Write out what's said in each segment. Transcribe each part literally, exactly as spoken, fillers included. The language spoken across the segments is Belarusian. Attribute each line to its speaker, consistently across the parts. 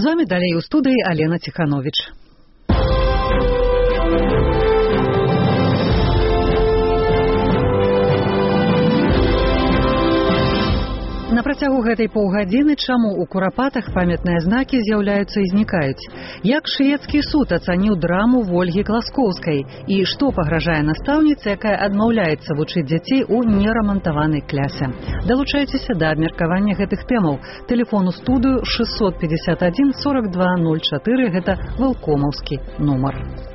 Speaker 1: З вами далей у студыі Алена Ціхановіч. На працягу гэтай паўгадзіны чаму ў Курапатах памятныя знакі з'яўляюцца і знікаюць? Як шведскі суд ацаніў драму Вольгі Класкоўскай? І што пагражае настаўніцы, якая адмаўляецца вучыць дзяцей у нерамантаванай клясе? Далучайцеся да абмеркавання гэтых тэмаў. Тэлефон у студыю шэсцьсот пятьдесят один сорок два ноль чатыры, гэта вэлкомаўскі нумар.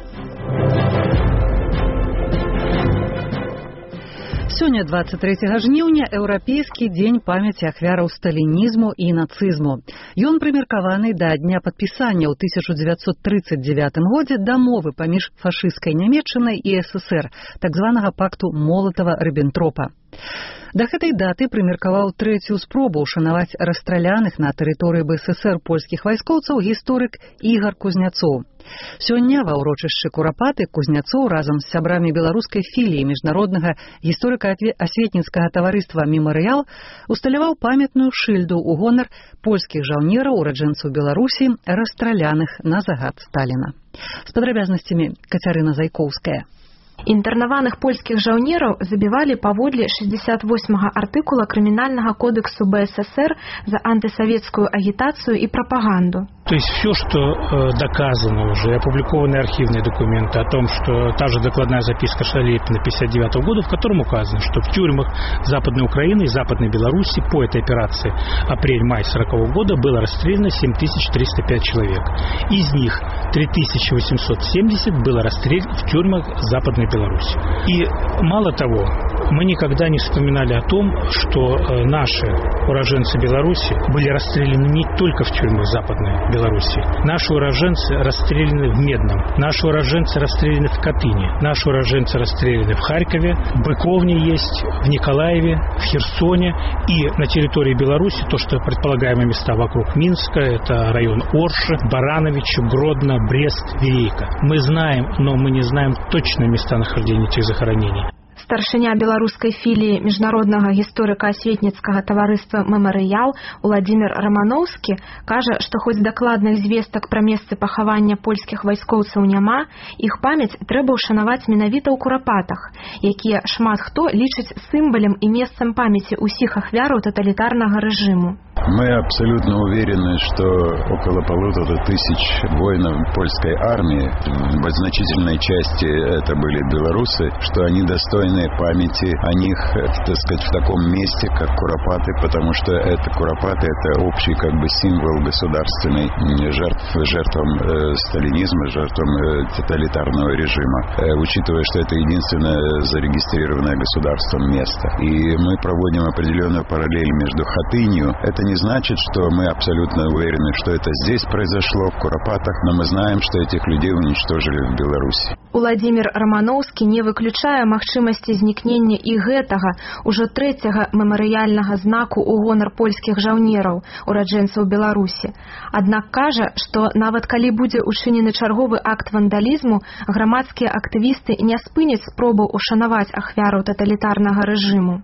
Speaker 1: Сёння, двадцать трэцяга жніўня, еўрапейскі дзень памяці ахвяраў сталінізму і нацызму. Ён прымеркаваны да дня падпісання ў тысяча дзевяцьсот трыццаць дзевятым годзе дамовы паміж фашысцкай Нямецчынай і эс эс ер, так званага пакту Молатава-Ріббентропа. Да гэтай даты прымеркаваў трэцюю спробу ушанаваць расстраляных на тэрыторыі бэ эс эс ер польскіх вайскоўцаў гісторык Ігар Кузняцоў. Сёння ва ўрочышчы Курапаты Кузняцоў разам з сябрамі беларускай філіі міжнароднага гісторыка-асветніцкага таварыства «Мемарыял» усталяваў памятную шыльду ў гонар польскіх жаўнераў, ураджэнцаў Беларусі, расстраляных на загад Сталіна. З падрабязнасцямі Кацярына Зайкоўская.
Speaker 2: Інтэрнаваных польскіх жаўнераў забівалі паводле шестьдесят восьмага артыкула Крымінальнага кодексу бэ эс эс ер за антисоветскую агитацию и пропаганду.
Speaker 3: То есть все, что э, доказано уже, опубликованы архивные документы о том, что та же докладная записка Шалепина пятьдесят девятого года, в котором указано, что в тюрьмах Западной Украины и Западной Беларуси по этой операции апрель-май сорокового года было расстреляно семь тысяч триста пять человек. Из них три тысячи восемьсот семьдесят было расстреляно в тюрьмах Западной Беларуси. И мало того, мы никогда не вспоминали о том, что э, наши уроженцы Беларуси были расстреляны не только в тюрьмах Западной Беларуси. Наши уроженцы расстреляны в Медном, наши уроженцы расстреляны в Катыни, наши уроженцы расстреляны в Харькове, в Быковне есть, в Николаеве, в Херсоне и на территории Беларуси, то, что предполагаемые места вокруг Минска, это район Орши, Барановичи, Гродно, Брест, Верейка. Мы знаем, но мы не знаем точное местонахождение этих захоронений.
Speaker 2: Старшыня беларускай філіі міжнароднага гісторыка-асветніцкага таварыства «Мемарыял» Уладзімір Раманоўскі кажа, што хоць дакладных звестак пра месцы пахавання польскіх вайскоўцаў няма, іх памяць трэба ўшанаваць менавіта ў Курапатах, якія шмат хто лічыць сімвалам і месцам памяці ўсіх ахвяраў тоталітарнага рэжыму.
Speaker 4: Мы абсолютно уверены, что около полутора тысяч воинов польской армии, в значительной части это были белорусы, что они достойны памяти о них, так сказать, в таком месте, как Куропаты, потому что это Куропаты, это общий как бы символ государственный жертв, жертвам э, сталинизма, жертвам э, тоталитарного режима, э, учитывая, что это единственное зарегистрированное государством место. И мы проводим определенную параллель между Хатынью. Это не значит, что мы абсолютно уверены, что это здесь произошло, в Куропатах, но мы знаем, что этих людей уничтожили в Беларуси.
Speaker 2: Уладзімір Раманоўскі не выключае магчымасці знікнення і гэтага, ужо трэцяга мемарыяльнага знаку ў гонар польскіх жаўнераў, ураджэнцаў Беларусі. Аднак кажа, што нават калі будзе учынены чарговы акт вандалізму, грамадскія актывісты не спыняць спробу ушанаваць ахвяраў таталітарнага рэжыму.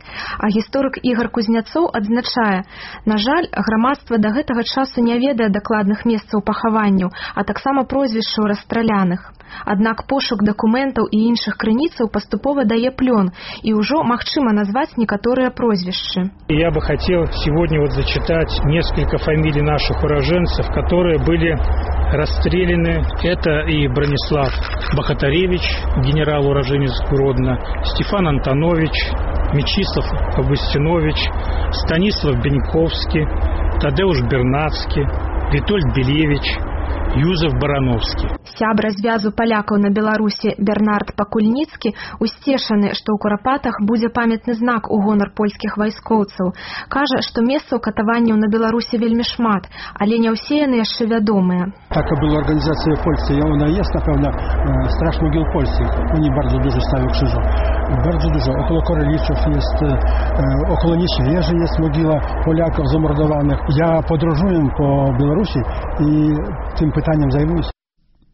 Speaker 2: А гісторык Ігар Кузняцоў адзначае, на жаль, грамадства да гэтага часу не ведае дакладных месцаў пахаванняў, а таксама прозвішчаў расстраляных. Аднак пошук дакументаў і іншых крыніцаў паступова дае плён, і ўжо магчыма назваць некаторыя прозвішчы.
Speaker 3: Я бы хотел сегодня вот зачитать несколько фамилий наших уроженцев, которые были расстреляны. Это и Бронислав Бахатаревич, генерал-уроженец Гродно, Стефан Антонович, Мечислав Августинович, Станислав Беньковский, Тадеуш Бернацкий, Витольд Белевич, Юзеф Барановскі.
Speaker 2: Сябра звязу палякаў на Беларусі Бернард Пакульніцкі усцешаны, што ў Курапатах будзе памятны знак у гонар польскіх вайскоўцаў. Кажа, што месцаў катаванняў на Беларусі вельмі шмат, але не ўсе яны яшчэ вядомыя.
Speaker 5: Така була організація в Польsce, і вона є, напевно, страж могил Польщі. Вони дуже дуже ставлять крzyżu. Bardzo dużo. Около Королівців є, около Ніщвежі є могила поляків замордованих. Я подорожую по Білорусі і тим питанням займуюся.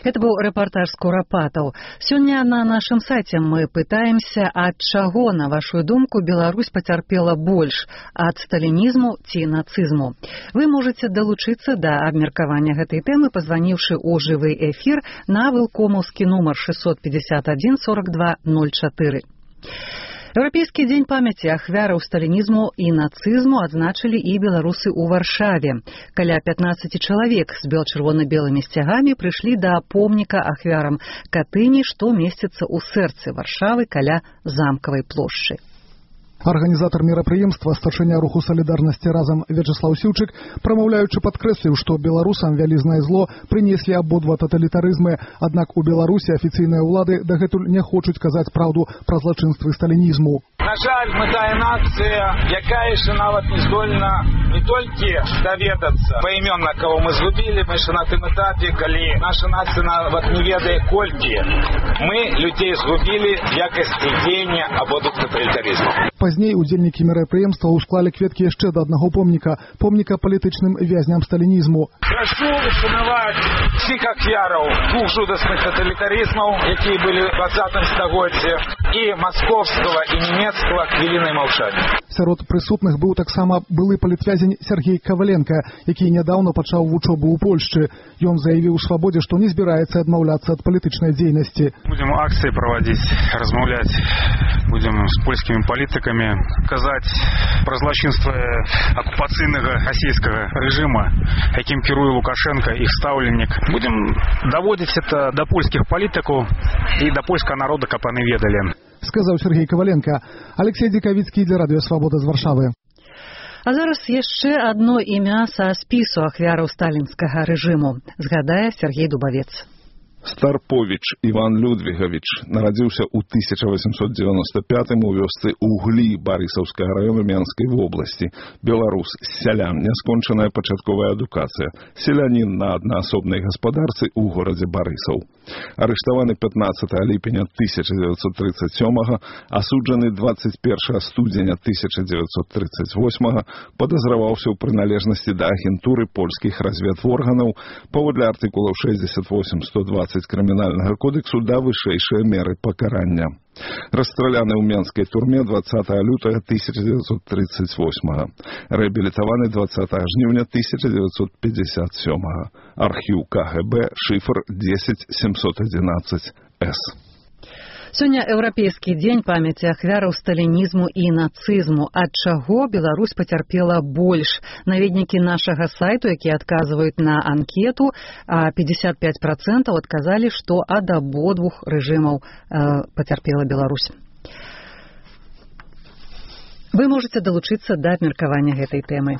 Speaker 1: Это быў рэпартаж з Курапатаў. Сёння на нашым сайце мы пытаемся, ад чаго, на вашу думку, Беларусь пацярпела больш, ад сталінізму ці нацызму. Вы можаце далучыцца да абмеркавання гэтай тэмы, пазваніўшы ў жывы эфір на вылкомаўскі нумар шестьсот пятьдесят один сорок два ноль четыре. Еўрапейскі дзень памяці ахвяраў сталінізму і нацызму адзначылі і беларусы ў Варшаве. Каля пятнаццаць чалавек з бел-чырвона-белымі сцягамі прыйшлі да помніка ахвярам Катыні, што месціцца ў сэрцы Варшавы каля замкавай плошчы.
Speaker 6: Арганізатар мерапрыемства, старшыня руху салідарнасці разам Вячеслав Сіўчык, прамаўляючы, падкрэсліў, што беларусам вялізнае зло прынеслі абодва таталітарызмы, аднак у Беларусі афіцыйныя ўлады дагэтуль не хочуць казаць праўду пра злачынствы сталінізму.
Speaker 7: На жаль, мы тая нацыя, якая яшчэ нават не здольна не толькі даведацца паімённа, каго мы згубілі, мы яшчэ на тым этапе, калі наша нацыя нават не ведае колькі мы людзей згубілі в якасці дзеяння абодвух таталітарызмаў.
Speaker 6: Пазней удзельнікі мерапрыемства ўсклалі кветкі яшчэ да аднаго помніка, помніка палітычным вязням сталінізму.
Speaker 7: Прашу ушанаваць всіх ахвяраў двух жудасных таталітарызмаў, якія былі ў двадцатым стагоддзі, і маскоўскага, і нямецкага хвілінай маўчання.
Speaker 6: Сярод прысутных быў таксама былы палітвязень Сергей Каваленка, які нядаўна пачаў вучобу ў Польшчы. Ён заявіў Свабодзе, што не збіраецца адмаўляцца ад палітычнай дзейнасці.
Speaker 8: Будзем акцыі правадзіць, размаўляць, будзем з польскімі палітыкамі казаць пра злачынствы акупацыйнага расійскага рэжыма, якім кіруе Лукашенко, іх стаўленнік. Будзем даводзіць это да польскіх палітыкаў і да польскага народа, каб яны ведалі.
Speaker 6: Сказаў Сергей Каваленка. Алексей Дзікавіцкі для радыё Свабода з Варшавы.
Speaker 1: А зараз яшчэ адно імя са спісу ахвяраў сталінскага рэжыму, згадае Сергей Дубавец.
Speaker 9: Старпович Іван Людвігавіч нарадзіўся ў тысяча восемьсот девяносто пятым у вёсцы Углі Барысаўскага раёна Менскай вобласці. Беларус, сялян, няскончаная пачатковая адукацыя. Селянін на аднаасобнай гаспадарцы ў горадзе Барысаў. Арыштаваны пятнаццатага ліпеня тысяча девятьсот тридцать сёмага, асуджаны двадцать першага студзеня тысяча девятьсот тридцать восьмага, падазраваўся ў прыналежнасці да агентуры польскіх разведорганаў паводле артыкулаў шестьдесят восемь сто двадцать крымінальнага кодексу да вышэйшыя меры пакарання. Расстраляны ў Менскай турме двадцатага лютага тысяча девятьсот тридцать восьмага. Рэабілітаваны двадцатага жніўня тысяча девятьсот пятьдесят сёмага. Архіў ка гэ бэ, шыфр десять семьсот одиннадцать эс.
Speaker 1: Сёння еўрапейскі дзень памяці ахвяраў сталінізму і нацызму. Ад чаго Беларусь пацярпела больш? Наведнікі нашага сайту, якія адказваюць на анкету, пятьдесят пять процентов адказалі, што ад абодвух рэжымаў пацярпела Беларусь. Вы можаце далучыцца да абмеркавання гэтай тэмы.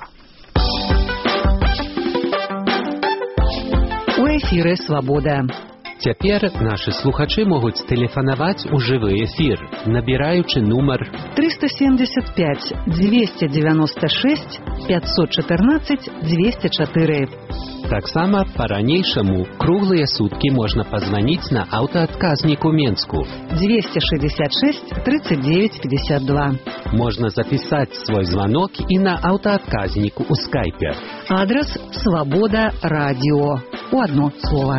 Speaker 1: У эфіры «Свабода».
Speaker 10: Цяпер нашы слухачы могуць тэлефанаваць у жывы эфір, набіраючы нумар
Speaker 1: триста семьдесят пять двести девяносто шесть пятьсот четырнадцать двести четыре.
Speaker 10: Таксама па-ранейшаму круглыя суткі можна пазваніць на аўтаадказнік у Менску
Speaker 1: двести шестьдесят шесть тридцать девять пятьдесят два.
Speaker 10: Можна запісаць свой званок і на аўтаадказніку ў скайпе.
Speaker 1: Адрес «Свабода радио». У одно слово.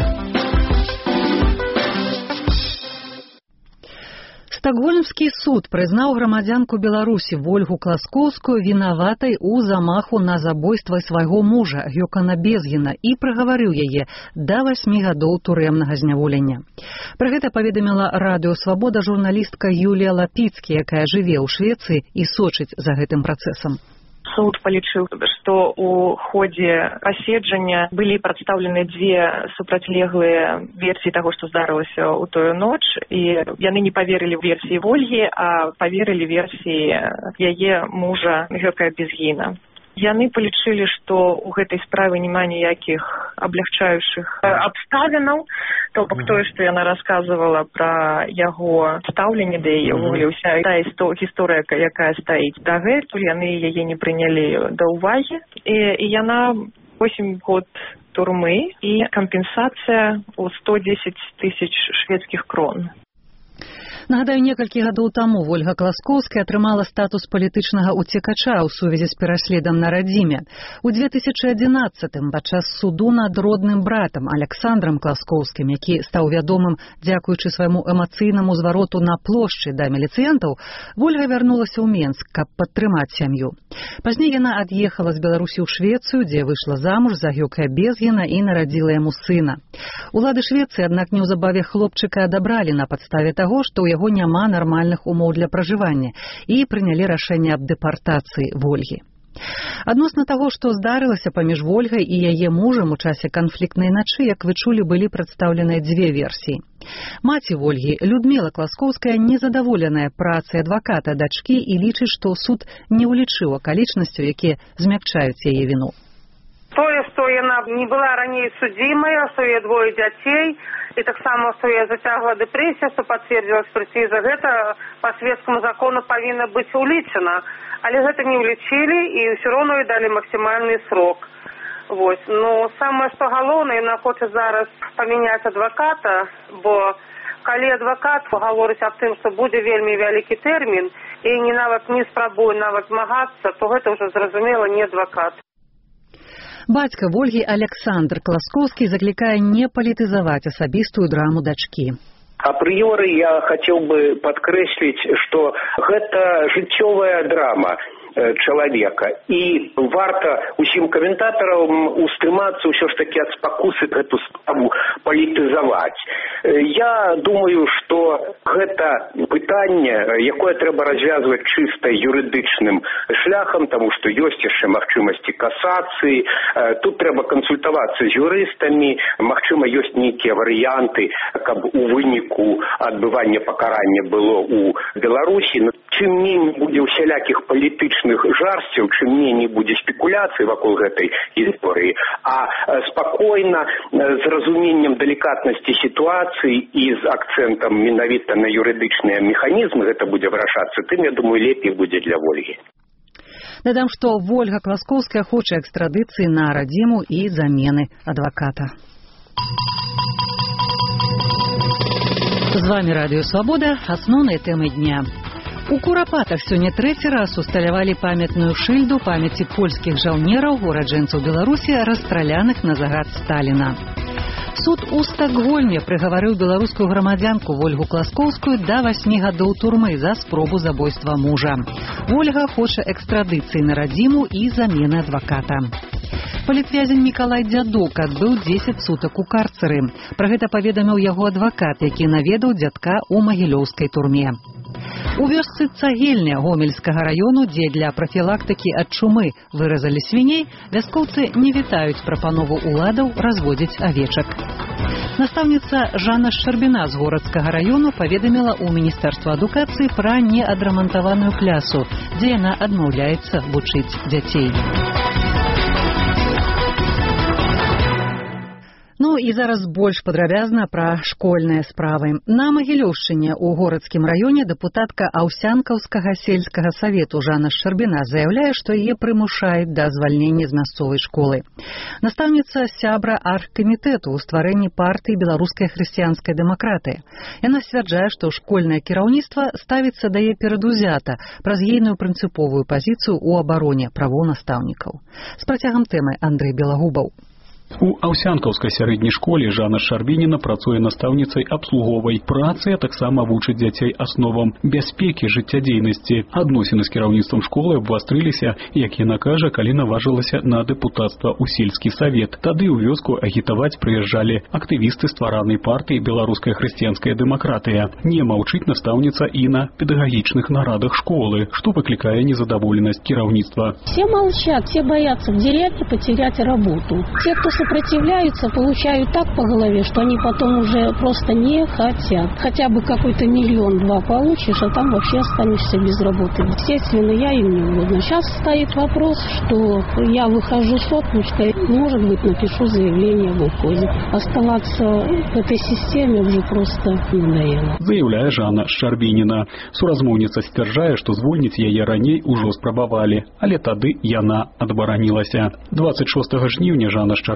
Speaker 1: Стокгольмскі суд прызнаў грамадзянку Беларусі Вольгу Класкоўскую вінаватай у замаху на забойства свайго мужа Гёкана Безгіна і прыгаварыў яе да васьмі гадоў турэмнага зняволення. Пра гэта паведаміла радыё Свабода журналістка Юлія Лапіцкі, якая жыве ў Швецыі і сочыць за гэтым працэсам.
Speaker 11: Суд палічыў, што ў ходзе паседжання былі прадстаўлены дзве супрацьлеглыя версіі таго, што здарылася ў тую ноч, і яны не паверылі версіі Вольгі, а паверылі версіі яе мужа Гёка Безгіна. Яны палічылі, што ў гэтай справе няма ніякіх аблягчаючых абставінаў, то бок тое, што яна расказвала пра яго стаўленне да яе, ўся тая гісторыя, якая стаіць дагэтуль, яны яе не прынялі да ўвагі, і, і яна восемь год турмы і кампенсацыя ў сто дзесяць тысяч шведскіх крон.
Speaker 1: Нагадаю, некалькі гадоў таму Вольга Класкоўская атрымала статус палітычнага уцекача ў сувязі з пераследам на радзіме. У две тысячы адзінаццатым падчас суду над родным братам Александрам Класкоўскім, які стаў вядомым дзякуючы свайму эмацыйнаму звароту на плошчы да міліцыянтаў, Вольга вярнулася ў Менск, каб падтрымаць сям'ю. Пазней яна ад'ехала з Беларусі ў Швецыю, дзе выйшла замуж за Гёка Безгена і нарадзіла яму сына. Улады Швецыі, аднак, неўзабаве хлопчыка адабралі на падставе таго, што ў яго няма нармальных умоў для пражывання, і прынялі рашэнне аб дэпартацыі Вольгі. Адносна таго, што здарылася паміж Вольгай і яе мужам у часе канфліктнай начы, як вы чулі, былі прадстаўленыя дзве версіі. Маці Вольгі, Людміла Класкоўская, незадаволеная працай адваката дачкі і лічыць, што суд не ўлічыў акалічнасцяў, якія змякчаюць яе віну.
Speaker 12: Тое, што яна не была раней судзімая, што яе двое дзяцей, і таксама, што я зацягла дэпрэсія, што пацвердзіла экспертыза, гэта па свецкаму закону павінна быць улічана. Але гэта не ўлічылі, і ўсё роўна ёй далі максімальны срок. Вось. Ну, самае, што галоўнае, яна хоча зараз памяняць адваката, бо калі адвакат гаворыць аб тым, што будзе вельмі вялікі тэрмін, і не нават не спрабуе нават змагацца, то гэта ўжо зразумела не адвакат.
Speaker 1: Бацька Вольгі Александр Класкоўскі заклікае не палітызаваць асабістую драму дачкі.
Speaker 13: Апрыёры я хацеў бы падкрэсліць, што гэта жыццёвая драма чалавека, і варта усім каментатарам устрымацца ўсё ж такі ад спакусы гэту справу палітызаваць. Я думаю, што гэта пытанне, якое трэба развязваць чыста юрыдычным шляхам, таму што ёсць яшчэ магчымасці касацыі, тут трэба кансультавацца з юрыстамі, магчыма, ёсць нейкія варыянты, каб у выніку адбывання пакарання было ў Беларусі. Чым меней будзе ўсялякіх палітычных жарсцяў, чым меней будзе спекуляцый вакол гэтай гісторыі, а спакойна, з разуменнем далікатнасці сітуацыі і з акцэнтам менавіта на юрыдычныя механізмы гэта будзе вырашацца, тым, я думаю, лепей будзе для Вольгі.
Speaker 1: Дадам, што Вольга Класкоўская хоча экстрадыцыі на радзіму і замены адваката. З вами Радыё Свабода, асноўныя тэмы дня. У Курапатах сёння трэці раз усталявалі памятную шыльду памяці польскіх жаўнераў, ураджэнцаў Беларусі, расстраляных на загад Сталіна. Суд у Стакгольме прыгаварыў беларускую грамадзянку Вольгу Класкоўскую да васьмі гадоў турмы за спробу забойства мужа. Вольга хоча экстрадыцыі на радзіму і замены адваката. Палітвязень Мікалай Дзядок адбыў дзесяць сутак у карцары. Пра гэта паведаміў яго адвакат, які наведаў дзядка ў магілёўскай турме. У вёсцы Цагельня Гомельскага раёну, дзе для прафілактыкі ад чумы выразалі свіней, вяскоўцы не вітаюць прапанову ўладаў разводзіць авечак. Настаўніца Жанна Шчарбіна з горадскага раёну паведаміла ў Міністэрства адукацыі пра неадрамантаваную клясу, дзе яна адмаўляецца вучыць дзяцей. Ну і зараз больш падрабязна пра школьныя справы. На Магілёўшчыне ў горадскім раёне дэпутатка Аўсянкаўскага сельскага савету Жанна Шчарбіна заяўляе, што яе прымушаюць да звальнення з мясцовай школы. Настаўніца сябра аргкамітэту ў стварэнні партыі беларускай хрысціянскай дэмакратыі. Яна сцвярджае, што школьнае кіраўніцтва ставіцца да яе перадузята праз ейную прынцыповую пазіцыю ў абароне правоў настаўнікаў. З працягам тэмы Андрэй Белагубаў.
Speaker 14: У Аўсянкаўскай сярэдняй школе Жанна Шчарбініна працуе настаўніцай абслуговай працы, а таксама вучыць дзяцей асновам бяспекі жыццядзейнасці. Адносіны з кіраўніцтвам школы абвастрыліся, як яна кажа, калі наважылася на дэпутацтва ў сельскі савет. Тады ў вёску агітаваць прыязджалі актывісты стваранай партыі беларуская хрысціянская дэмакратыя. Не маўчыць настаўніца і на педагагічных нарадах школы, што выклікае незадаволенасць кіраўніцтва.
Speaker 15: Все молчат, все боятся в деревне потерять работу. Те, кто сопротивляются, получают так по голове, что они потом уже просто не хотят. Хотя бы какой-то миллион-два получишь, а там вообще останешься без работы. Естественно, я им не угодно. Сейчас стоит вопрос, что я выхожу с отпуска, может быть, напишу заявление в уходе. Оставаться в этой системе уже просто надоело.
Speaker 14: Заявляе Жанна Шчарбініна. Суразмоўніца сцвярджае, што звольніць яе раней ужо спрабавалі, але тады яна адбаранілася. дваццаць шостага жніўня Жанна Шчарбініна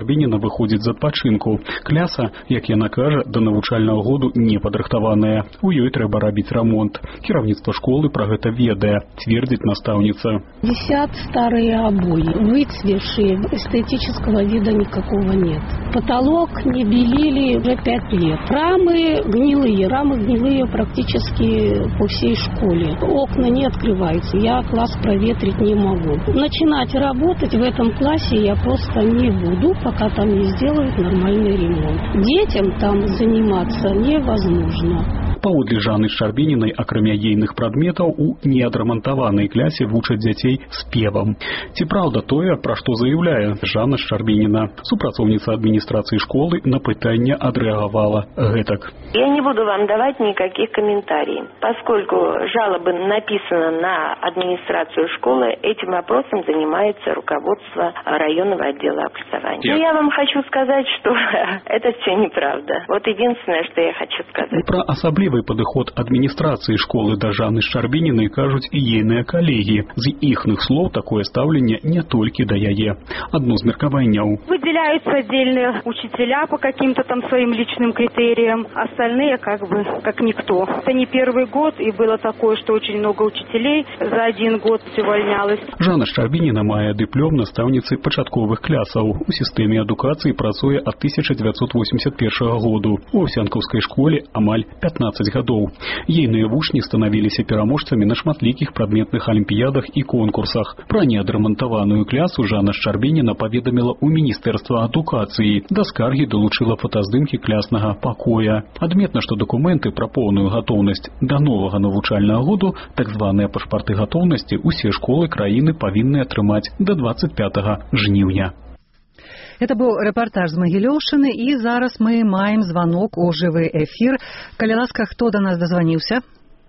Speaker 14: Шчарбініна выходзіць з адпачынку. Кляса, як яна кажа, да навучальнага году не падрыхтаваная. У ёй трэба рабіць рамонт. Кіраўніцтва школы пра гэта ведае, цвердзіць настаўніца.
Speaker 15: Висят старые обои, выцвевшие, эстетического вида никакого нет. Потолок не белили уже пять лет. Рамы гнилые, рамы гнилые практически по всей школе. Окна не открываются, я класс проветрить не могу. Начинать работать в этом классе я просто не буду, пока там не сделают нормальный ремонт. Детям там заниматься невозможно.
Speaker 14: Паводле Жанны Шчарбінінай, акрамя ейных прадметаў, у неадрамантаванай клясе вучаць дзяцей спевам. Ці праўда тое, пра што заяўляе Жанна Шчарбініна? Супрацоўніца адміністрацыі школы на пытанне адрэагавала гэтак.
Speaker 16: Я не буду вам давать никаких комментариев, поскольку жалоба написана на администрацию школы, этим вопросом занимается руководство районного отдела образования. Но я вам хочу сказать, что это все неправда. Вот единственное, что я хочу сказать.
Speaker 14: Про асаблівы падыход адміністрацыі школы да Жанны Шчарбінінай кажуць і ейныя калегі. З іхных слоў такое стаўленне не толькі да яе. Одно з меркаванняў.
Speaker 17: Выделяются отдельные учителя по каким-то там своим личным критериям, остальные как бы как никто. Это не первый год, и было такое, что очень много учителей за один год увольнялось.
Speaker 14: Жанна Шчарбініна мае дыплом настаўніцы пачатковых клясаў. У сістэме адукацыі працуе ад тысяча дзевяцьсот восемьдесят первого году. У Овсянкаўскай школе амаль пятнадцать гадоў. Ейныя вучні станавіліся пераможцамі на шматлікіх прадметных алімпіядах і конкурсах. Пра неадрамантаваную клясу Жанна Шчарбініна паведаміла ў Міністэрства адукацыі. Да скаргі далучыла фотаздымкі кляснага пакоя. Адметна, што дакументы пра поўную гатоўнасць да новага навучальнага году, так званыя пашпарты гатоўнасці, усе школы краіны павінны атрымаць да двадцать пятого жніўня.
Speaker 1: Это был репортаж з Магілёўшчыны, і зараз мы маем звонок у жывы эфир. Калі ласка, хто до нас дозвонился?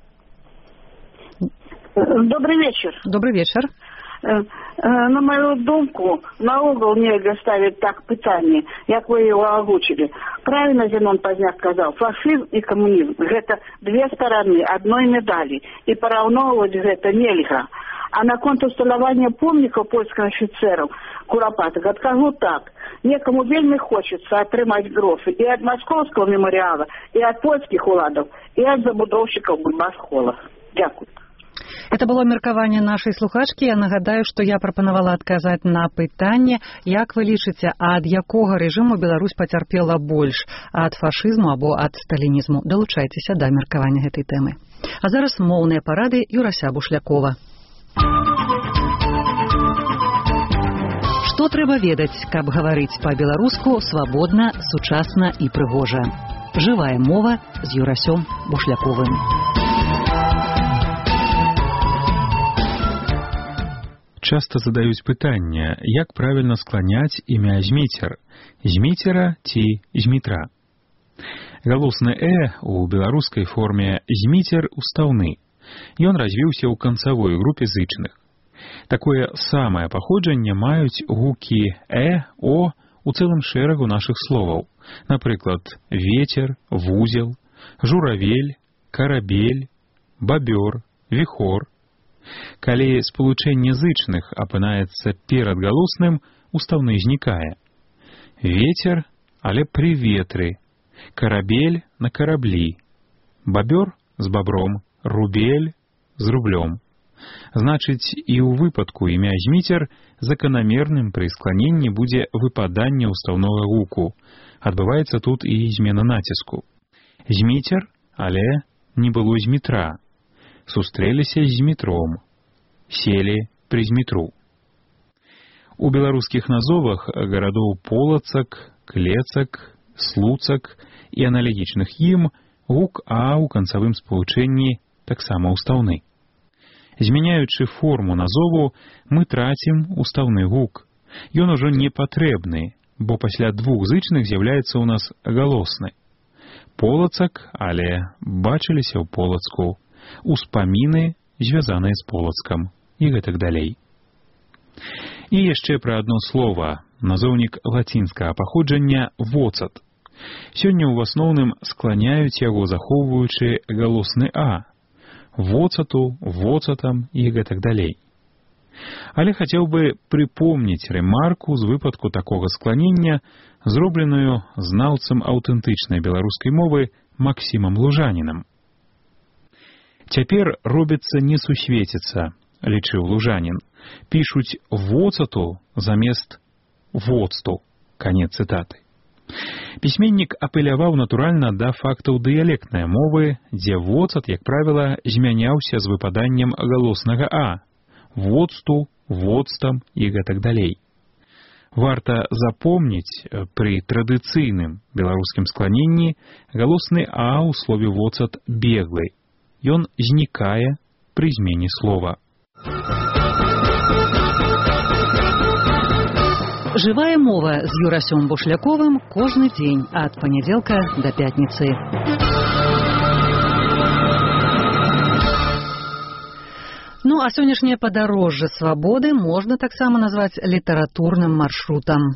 Speaker 18: Добрый вечер.
Speaker 1: Добрый вечер.
Speaker 18: На мою думку, наогул нельзя ставить так пытанне, як вы его озвучили. Правильно Зенон Пазняк сказал, фашизм и коммунизм – это две стороны одной медали, и пораўноўваць гэта нельга. А на конт усталявання помнікаў польскіх афіцераў курапатых адкажу так. Некому вельмі хочется атрымаць грошы и от московского мемориала, и от польских уладов, и от забудовщиков бульбас-холла. Дякую.
Speaker 1: Это было меркаванне нашай слухачкі. Я нагадаю, што я прапанавала адказаць на пытанне, як вы лічыце, ад якога рэжыму Беларусь пацярпела больш, ад фашызму або ад сталінізму? Далучайцеся да меркавання гэтай тэмы. А зараз моўныя парады Юрася Бушлякова. Што трэба ведаць, каб гаварыць па-беларуску свабодна, сучасна і прыгожа? Жывая мова з Юрасём Бушляковым.
Speaker 19: Часто задаюць пытанне, як правільна скланяць імя Зміцер, Зміцера ці Змітра. Галосны «э» у беларускай форме «Зміцер» устаўны. Ён развіўся ў канцавой групе зычных. Такое самае паходжанне маюць гукі «э», «о» у цэлым шэрагу нашых словаў. Напрыклад, ветер, вузел, журавель, карабель, бабёр, віхор. Калі спалучэнне зычных апынаецца перад галосным, устаўны знікае. Ветер, але пры ветры, карабель на караблі, бабёр з бабром, рубель з рублём. Значыць, і ў выпадку імя Зміцер заканамерным пры скланенні будзе выпаданне ўстаўнога гуку. Адбываецца тут і змена націску. Зміцер, але не было Змітра. Сустрэліся з Змітром. Селі пры Змітру. У беларускіх назовах гарадоў Полацак, Клецак, Слуцак і аналагічных ім гук «а» ў канцавым спалучэнні таксама устаўны. Змяняючы форму назову, мы трацім устаўны гук. Ён ужо не патрэбны, бо пасля двух зычных з'яўляецца ў нас галосны. Полацак, але бачыліся ў Полацку. Успаміны, звязаныя з Полацкам, і гэтак далей. І яшчэ пра адно слова, назоўнік лацінскага паходжання «воцат». Сёння ў асноўным скланяюць яго, захоўваючы галосны «а». Воцату, воцатам і гэтак далей. Але хацеў бы прыпомніць рэмарку з выпадку такога скланення, зробленую знаўцам аўтэнтычнай беларускай мовы Максімам Лужанінам. Цяпер робіцца не сусвеціца, лічыў Лужанін. Пішуць «воцату» замест «воцту». Канец цытаты. Пісьменнік апеляваў натуральна да фактаў дыялектнай мовы, дзе воцат, як правіла, змяняўся з выпаданнем галоснага «а». Воцту, воцтам і гэтак далей. Варта запомніць, пры традыцыйным беларускім скланенні галосны «а» ў слове «воцат» беглы. Ён знікае пры змене слова.
Speaker 1: Жывая мова з Юрасём Бушляковым кожны дзень ад панядзелка да пятніцы. Ну, а сённяшняе падарожжа свабоды можна таксама назваць літаратурным маршрутам.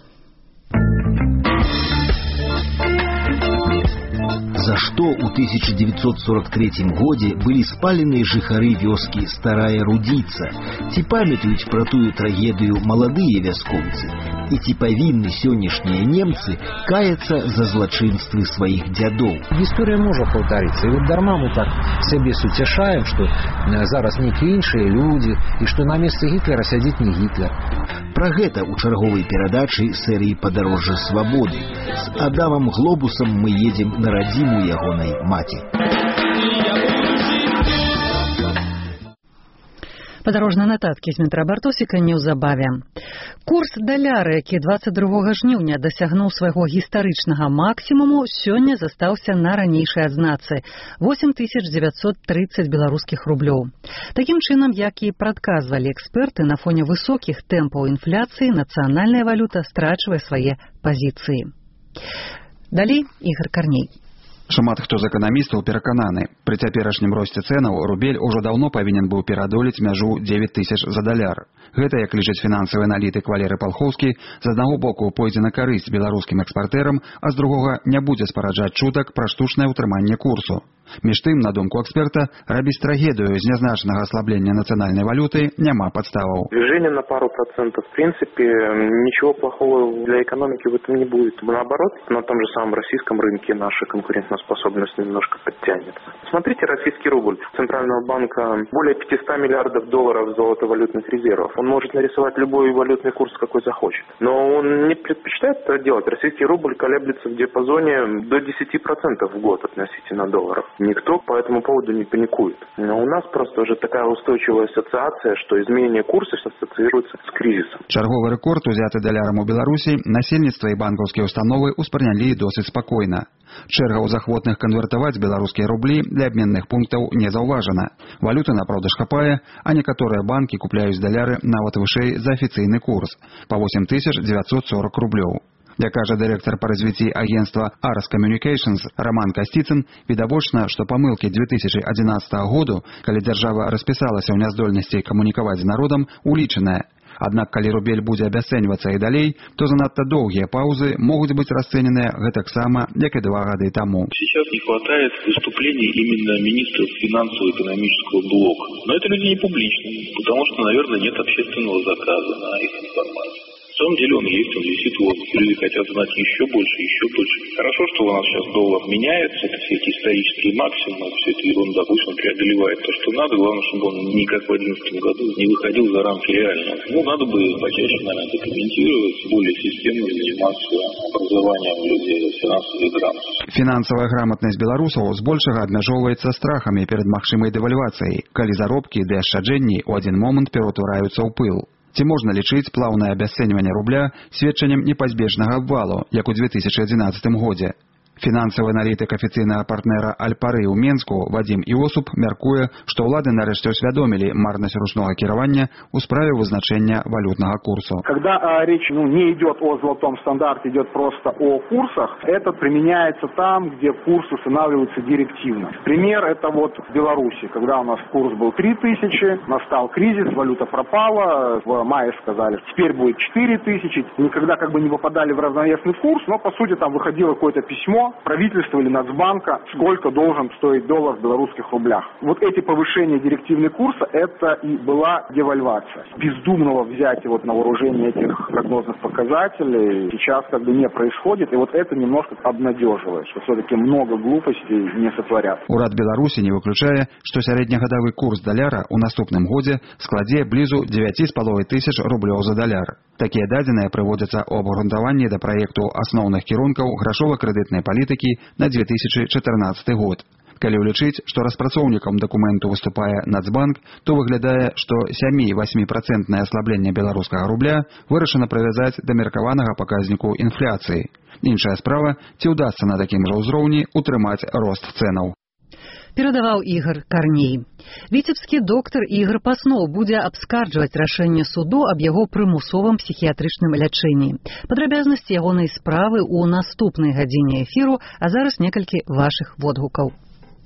Speaker 20: За што ў тысяча девятьсот сорок третьем годзе былі спалены жыхары вёскі Старая Рудзіца? Ці памятаюць пра тую трагедыю маладыя вяскоўцы? І ці павінны сённяшнія немцы каяцца за злачынствы сваіх дзядоў?
Speaker 21: Гісторыя можа паўтарыцца. І вот дарма мы так сябе суцяшаем, што зараз нейкія іншыя людзі, і што на месцы Гітлера сядзіць не Гітлер.
Speaker 20: Пра гэта ў чарговай перадачы серыі «Падарожжа свабоды». З Адамам Глобусам мы едзем на радзіму ягонай маці.
Speaker 1: Падарожныя нататкі з метра Бартосіка неўзабаве. Курс даляра, які дваццаць другога жніўня дасягнуў свайго гістарычнага максімуму, сёння застаўся на ранейшай адзнацы – восем тысяч дзевяцьсот трыццаць беларускіх рублёў. Такім чынам, як і прадказвалі эксперты, на фоне высокіх тэмпаў інфляцыі нацыянальная валюта страчвае свае пазіцыі. Далей Ігор Карней.
Speaker 22: Шмат хто з эканамістаў перакананы, пры цяперашнім росце цэнаў рубель ужо даўно павінен быў пераадолець мяжу дзевяць тысяч за даляр. Гэта, як лічыць фінансавы аналітык Валерый Палхоўскі, з аднаго боку пойдзе на карысць беларускім экспартэрам, а з другога не будзе спараджаць чутак пра штучнае ўтрыманне курсу. Між тым, на думку эксперта, рабіць трагедыю з нязначнага аслаблення нацыянальной валюты няма подставаў.
Speaker 23: Движение на пару процентов, в принципе, ничего плохого для экономики в этом не будет. Наоборот, на том же самом российском рынке наша конкурентоспособность немножко подтянется. Смотрите, российский рубль Центрального банка более пятьсот миллиардов долларов золотовалютных резервов. Он может нарисовать любой валютный курс, какой захочет. Но он не предпочитает это делать. Российский рубль колеблется в диапазоне до десяти процентов в год относительно долларов. Никто по этому поводу не паникует. Но у нас просто уже такая устойчивая ассоциация, что изменение курса ассоциируется с кризисом.
Speaker 22: Чарговы рэкорд, узяты далярам у Беларусі, насельніцтва і банкаўскія установы ўспрынялі досыць спакойна. Чэргаў захвотных канвертаваць беларускія рублі для абменных пунктаў не заўважана. Валюты на продаж хапае, а некаторыя банкі купляюць даляры нават вышэй за афіцыйны курс па восемь тысяч девятьсот сорок рублёў. Як кажа дырэктар па развіцці агентства Ars Communications Роман Касціцын, відавочна, што памылкі две тысячи адзінаццатага году, калі дзяржава распісалася ў няздольнасці камунікаваць з народам, улічаная. Аднак, калі рубель будзе абясцэньвацца і далей, то занадта доўгія паўзы могуць быць расцэненыя гэтаксама, як і два гады таму.
Speaker 24: Сейчас не хватает выступлений именно министров финансово-экономического блока. Но это люди не публичные, потому что, наверное, нет общественного заказа на их информацию. На самом деле он есть, он висит в воздухе. Люди хотят знать еще больше, еще больше. Хорошо, что у нас сейчас доллар меняется, это все эти исторические максимумы, все это ерунда, пусть он преодолевает то, что надо. Главное, чтобы он не как в две тысячи одиннадцатом году не выходил за рамки реального. Ну, надо бы почаще, наверное, это комментировать, более системно заниматься образованием людей финансовой грамотности.
Speaker 22: Фінансавая грамотнасць беларусаў збольшага абмяжоўваецца страхамі перад магчымай дэвальвацыяй, калі заробкі ды ашчаджэнні ў адзін момант ператвараюцца ў пыл. Ці можна лічыць плаўнае абясцэньванне рубля сведчаннем непазбежнага абвалу, як у две тысячи адзінаццатым годзе? Фінансавы аналітык афіцыйнага партнера Альпары ў Менску Вадзім Іосуп мяркуе, што ўлады нарэшце усвядомілі марнасць ручнога кіравання ў справе вызначэння валютнага курсу.
Speaker 25: Когда а, речь ну, не идет о золотом стандарте, идет просто о курсах, это применяется там, где курс устанавливается директивно. Пример это вот в Беларуси, когда у нас курс был три тысячи, настал кризис, валюта пропала, в мае сказали, теперь будет четыре тысячи, никогда как бы не попадали в равновесный курс, но по сути там выходило какое-то письмо равно, правительства или Нацбанка, сколько должен стоить доллар в белорусских рублях. Вот эти повышения директивного курса, это и была девальвация. Бездумного взятия вот на вооружение этих прогнозных показателей сейчас как бы не происходит, и вот это немножко обнадеживает, что все-таки много глупостей не сотворят.
Speaker 22: Урад Беларусі не выключае, што сярэднегадовы курс даляра ў наступным годзе складзе блізу девять с половиной тысяч рублёў за даляр. Такія дадзеныя прыводзяцца ў абгрунтаванні да праекту асноўных кірункаў грашова-крэдытнай палітыкі на две тысячи чатырнаццаты год. Калі ўлічыць, што распрацоўнікам дакументу выступае Нацбанк, то выглядае, што сем-восемь процентное аслабленне беларускага рубля вырашана прывязаць да меркаванага паказніку інфляцыі. Іншая справа, ці ўдасца на такім жа ўзроўні утрымаць рост цэнаў.
Speaker 1: Перадаваў Ігор Карней. Віцебскі доктар Ігор Паснов будзе абскарджваць рашэнне суду аб яго прымусовым псіхіятрычным лячэнні. Падрабязнасці ягонай справы ў наступнай гадзіне эфіру, а зараз некалькі вашых водгукаў.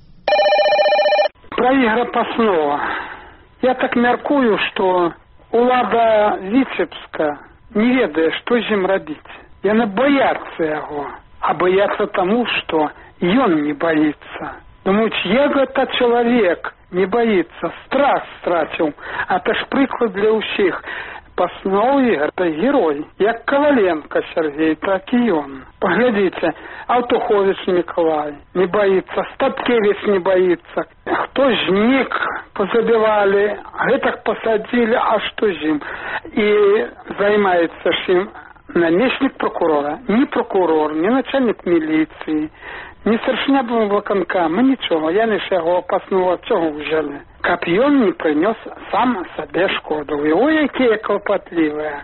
Speaker 2: Про Игоря Паснова. Я так мяркую, што улада Віцебска не ведае, што з ім рабіць. Яны баяцца яго, а баяцца таму, што ён не баіцца. Думаюць, як гэта чалавек не баіцца, страх страціў. А это ж прыклад для ўсіх. Паснов Ігор – это герой. Як Коваленко Сергей, так і ён. Паглядзіце, Алтухович Миколай не боится, Статкевич не боится. Хто знік позабивали, гэтак посадили, а што з ім? І займаецца ж ім намеснік прокурора. Ні прокурор, ні начальник міліції, ні старшиня выканкама, нічого. Я лиш яго Паснова цього взяли. Каб ён не принес сам себе шкоду. И ой, якія клопотливые.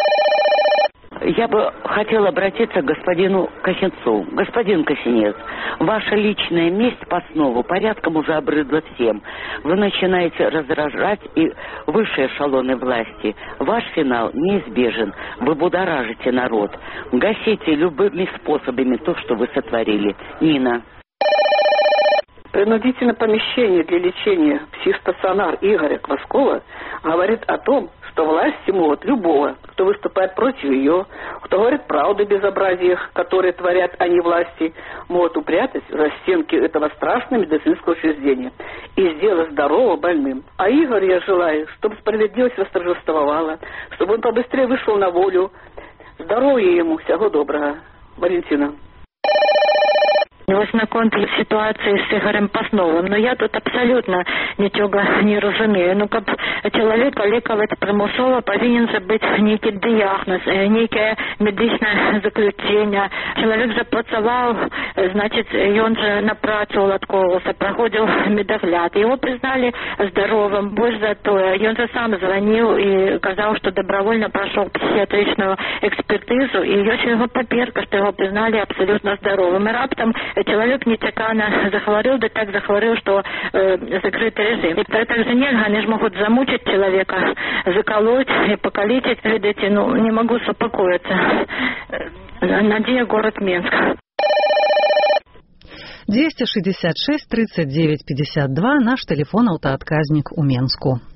Speaker 3: Я бы хотела обратиться к господину Косинцову. Господин Косинец, ваша личная месть Паснову порядком уже обрыдла всем. Вы начинаете раздражать и высшие эшелоны власти. Ваш финал неизбежен. Вы будоражите народ. Гасите любыми способами то, что вы сотворили. Нина.
Speaker 4: Принудительное помещение для лечения психстационар Игоря Кваскова говорит о том, что власти могут любого, кто выступает против ее, кто говорит правду о безобразиях, которые творят они власти, могут упрятать за стенки этого страшного медицинского учреждения и сделать здорового больным. А Игорь я желаю, чтобы справедливость восторжествовала, чтобы он побыстрее вышел на волю. Здоровья ему, всего доброго. Валентина.
Speaker 5: Ви знакомі з ситуацією з Ігорем Пасновим, но я тут абсолютно нічого не розумію. Ну, каб чоловіка лікувати примусово, повинен же бути некий діагноз, некое медичне заключення. Чоловік же працював, значить, він же на працю уладковувався, проходив медогляд. Його признали здоровим, больше за то. Він же сам дзвонив і казав, що добровольно пройшов психіатричну експертизу, і є його папірка, що його признали абсолютно здоровим. І раптом человек нечаканно захворел, да так захворел, что э, закрытый режим. И так же нельзя, они же могут замучить человека, заколоть и покалечить. Видите, ну, не могу успокоиться. Надея, город Минск.
Speaker 1: двести шестьдесят шесть тридцать девять пятьдесят два, наш телефон автоотказник у Менску.